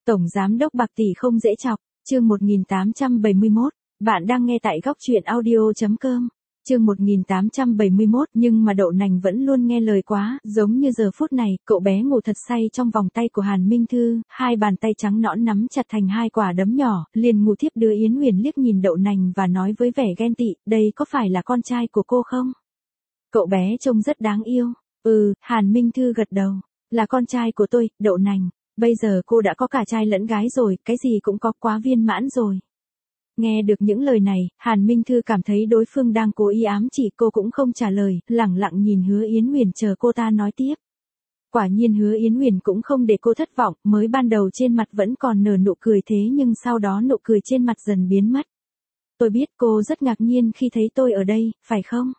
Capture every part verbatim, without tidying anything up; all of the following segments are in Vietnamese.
Tổng giám đốc bạc tỷ không dễ chọc, chương một nghìn tám trăm bảy mươi mốt, bạn đang nghe tại góc truyện audio chấm com. Chương một nghìn tám trăm bảy mươi mốt, nhưng mà đậu nành vẫn luôn nghe lời quá, giống như giờ phút này, cậu bé ngủ thật say trong vòng tay của Hàn Minh Thư, hai bàn tay trắng nõn nắm chặt thành hai quả đấm nhỏ, liền ngủ thiếp đưa Yến Huyền liếc nhìn đậu nành và nói với vẻ ghen tị, đây có phải là con trai của cô không? Cậu bé trông rất đáng yêu. Ừ, Hàn Minh Thư gật đầu, là con trai của tôi, đậu nành. Bây giờ cô đã có cả trai lẫn gái rồi, cái gì cũng có, quá viên mãn rồi. Nghe được những lời này, Hàn Minh Thư cảm thấy đối phương đang cố ý ám chỉ, cô cũng không trả lời, lẳng lặng nhìn Hứa Yến Huyền chờ cô ta nói tiếp. Quả nhiên Hứa Yến Huyền cũng không để cô thất vọng, mới ban đầu trên mặt vẫn còn nở nụ cười thế nhưng sau đó nụ cười trên mặt dần biến mất. Tôi biết cô rất ngạc nhiên khi thấy tôi ở đây, phải không?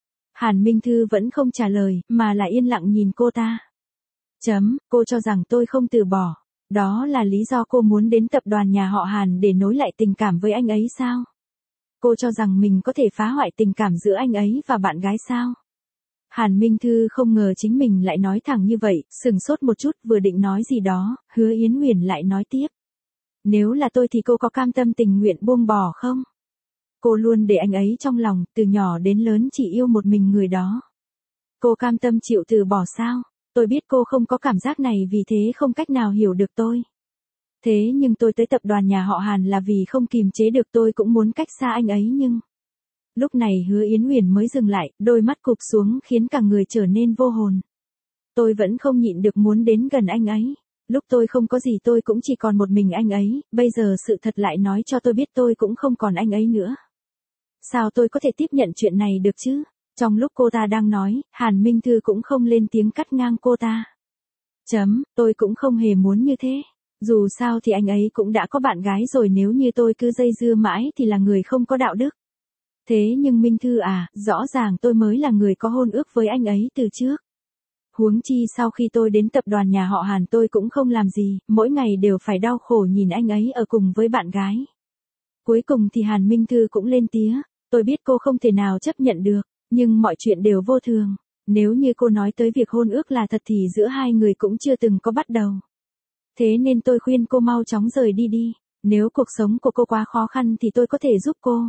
Hàn Minh Thư vẫn không trả lời, mà là yên lặng nhìn cô ta. Chấm, cô cho rằng tôi không từ bỏ. Đó là lý do cô muốn đến tập đoàn nhà họ Hàn để nối lại tình cảm với anh ấy sao? Cô cho rằng mình có thể phá hoại tình cảm giữa anh ấy và bạn gái sao? Hàn Minh Thư không ngờ chính mình lại nói thẳng như vậy, sừng sốt một chút, vừa định nói gì đó, Hứa Yến Huyền lại nói tiếp. Nếu là tôi thì cô có cam tâm tình nguyện buông bỏ không? Cô luôn để anh ấy trong lòng, từ nhỏ đến lớn chỉ yêu một mình người đó. Cô cam tâm chịu từ bỏ sao? Tôi biết cô không có cảm giác này vì thế không cách nào hiểu được tôi. Thế nhưng tôi tới tập đoàn nhà họ Hàn là vì không kìm chế được, tôi cũng muốn cách xa anh ấy nhưng... Lúc này Hứa Yến Huyền mới dừng lại, đôi mắt cụp xuống khiến cả người trở nên vô hồn. Tôi vẫn không nhịn được muốn đến gần anh ấy. Lúc tôi không có gì tôi cũng chỉ còn một mình anh ấy, bây giờ sự thật lại nói cho tôi biết tôi cũng không còn anh ấy nữa. Sao tôi có thể tiếp nhận chuyện này được chứ? Trong lúc cô ta đang nói, Hàn Minh Thư cũng không lên tiếng cắt ngang cô ta. Chấm, tôi cũng không hề muốn như thế. Dù sao thì anh ấy cũng đã có bạn gái rồi, nếu như tôi cứ dây dưa mãi thì là người không có đạo đức. Thế nhưng Minh Thư à, rõ ràng tôi mới là người có hôn ước với anh ấy từ trước. Huống chi sau khi tôi đến tập đoàn nhà họ Hàn tôi cũng không làm gì, mỗi ngày đều phải đau khổ nhìn anh ấy ở cùng với bạn gái. Cuối cùng thì Hàn Minh Thư cũng lên tiếng, tôi biết cô không thể nào chấp nhận được. Nhưng mọi chuyện đều vô thường, nếu như cô nói tới việc hôn ước là thật thì giữa hai người cũng chưa từng có bắt đầu. Thế nên tôi khuyên cô mau chóng rời đi đi, nếu cuộc sống của cô quá khó khăn thì tôi có thể giúp cô.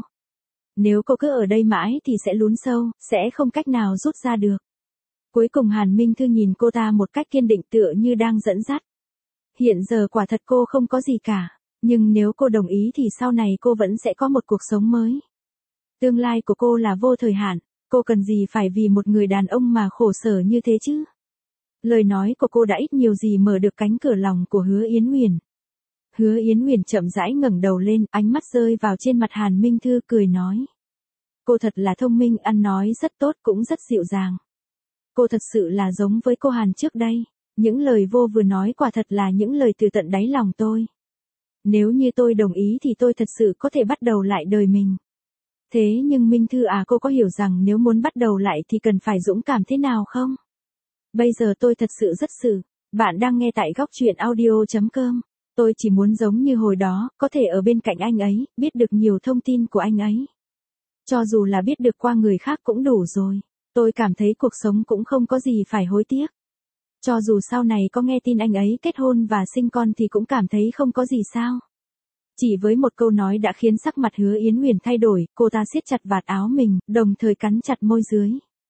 Nếu cô cứ ở đây mãi thì sẽ lún sâu, sẽ không cách nào rút ra được. Cuối cùng Hàn Minh Thư nhìn cô ta một cách kiên định tựa như đang dẫn dắt. Hiện giờ quả thật cô không có gì cả, nhưng nếu cô đồng ý thì sau này cô vẫn sẽ có một cuộc sống mới. Tương lai của cô là vô thời hạn. Cô cần gì phải vì một người đàn ông mà khổ sở như thế chứ? Lời nói của cô đã ít nhiều gì mở được cánh cửa lòng của Hứa Yến Huyền. Hứa Yến Huyền chậm rãi ngẩng đầu lên, ánh mắt rơi vào trên mặt Hàn Minh Thư cười nói. Cô thật là thông minh, ăn nói rất tốt, cũng rất dịu dàng. Cô thật sự là giống với cô Hàn trước đây. Những lời vô vừa nói quả thật là những lời từ tận đáy lòng tôi. Nếu như tôi đồng ý thì tôi thật sự có thể bắt đầu lại đời mình. Thế nhưng Minh Thư à, cô có hiểu rằng nếu muốn bắt đầu lại thì cần phải dũng cảm thế nào không? Bây giờ tôi thật sự rất sự. Bạn đang nghe tại góc truyện audio chấm com. Tôi chỉ muốn giống như hồi đó, có thể ở bên cạnh anh ấy, biết được nhiều thông tin của anh ấy. Cho dù là biết được qua người khác cũng đủ rồi. Tôi cảm thấy cuộc sống cũng không có gì phải hối tiếc. Cho dù sau này có nghe tin anh ấy kết hôn và sinh con thì cũng cảm thấy không có gì sao. Chỉ với một câu nói đã khiến sắc mặt Hứa Yến Huyền thay đổi, cô ta siết chặt vạt áo mình, đồng thời cắn chặt môi dưới.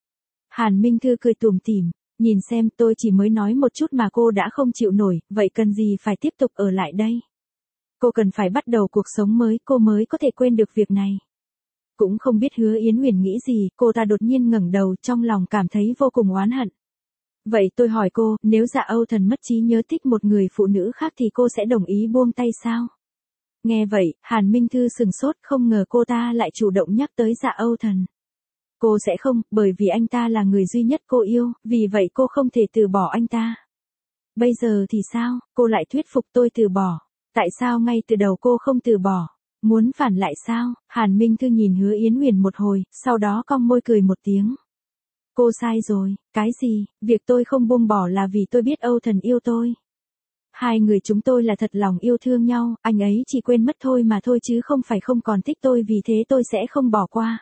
Hàn Minh Thư cười tủm tỉm, nhìn xem, tôi chỉ mới nói một chút mà cô đã không chịu nổi, vậy cần gì phải tiếp tục ở lại đây? Cô cần phải bắt đầu cuộc sống mới, cô mới có thể quên được việc này. Cũng không biết Hứa Yến Huyền nghĩ gì, cô ta đột nhiên ngẩng đầu, trong lòng cảm thấy vô cùng oán hận. Vậy tôi hỏi cô, nếu Dạ Âu Thần mất trí nhớ thích một người phụ nữ khác thì cô sẽ đồng ý buông tay sao? Nghe vậy, Hàn Minh Thư sừng sốt, không ngờ cô ta lại chủ động nhắc tới Dạ Âu Thần. Cô sẽ không, bởi vì anh ta là người duy nhất cô yêu, vì vậy cô không thể từ bỏ anh ta. Bây giờ thì sao, cô lại thuyết phục tôi từ bỏ. Tại sao ngay từ đầu cô không từ bỏ? Muốn phản lại sao? Hàn Minh Thư nhìn Hứa Yến Huyền một hồi, sau đó cong môi cười một tiếng. Cô sai rồi, cái gì, việc tôi không buông bỏ là vì tôi biết Âu Thần yêu tôi. Hai người chúng tôi là thật lòng yêu thương nhau, anh ấy chỉ quên mất thôi mà thôi chứ không phải không còn thích tôi, vì thế tôi sẽ không bỏ qua.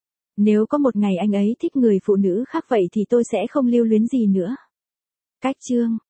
Nếu có một ngày anh ấy thích người phụ nữ khác vậy thì tôi sẽ không lưu luyến gì nữa. Cách chương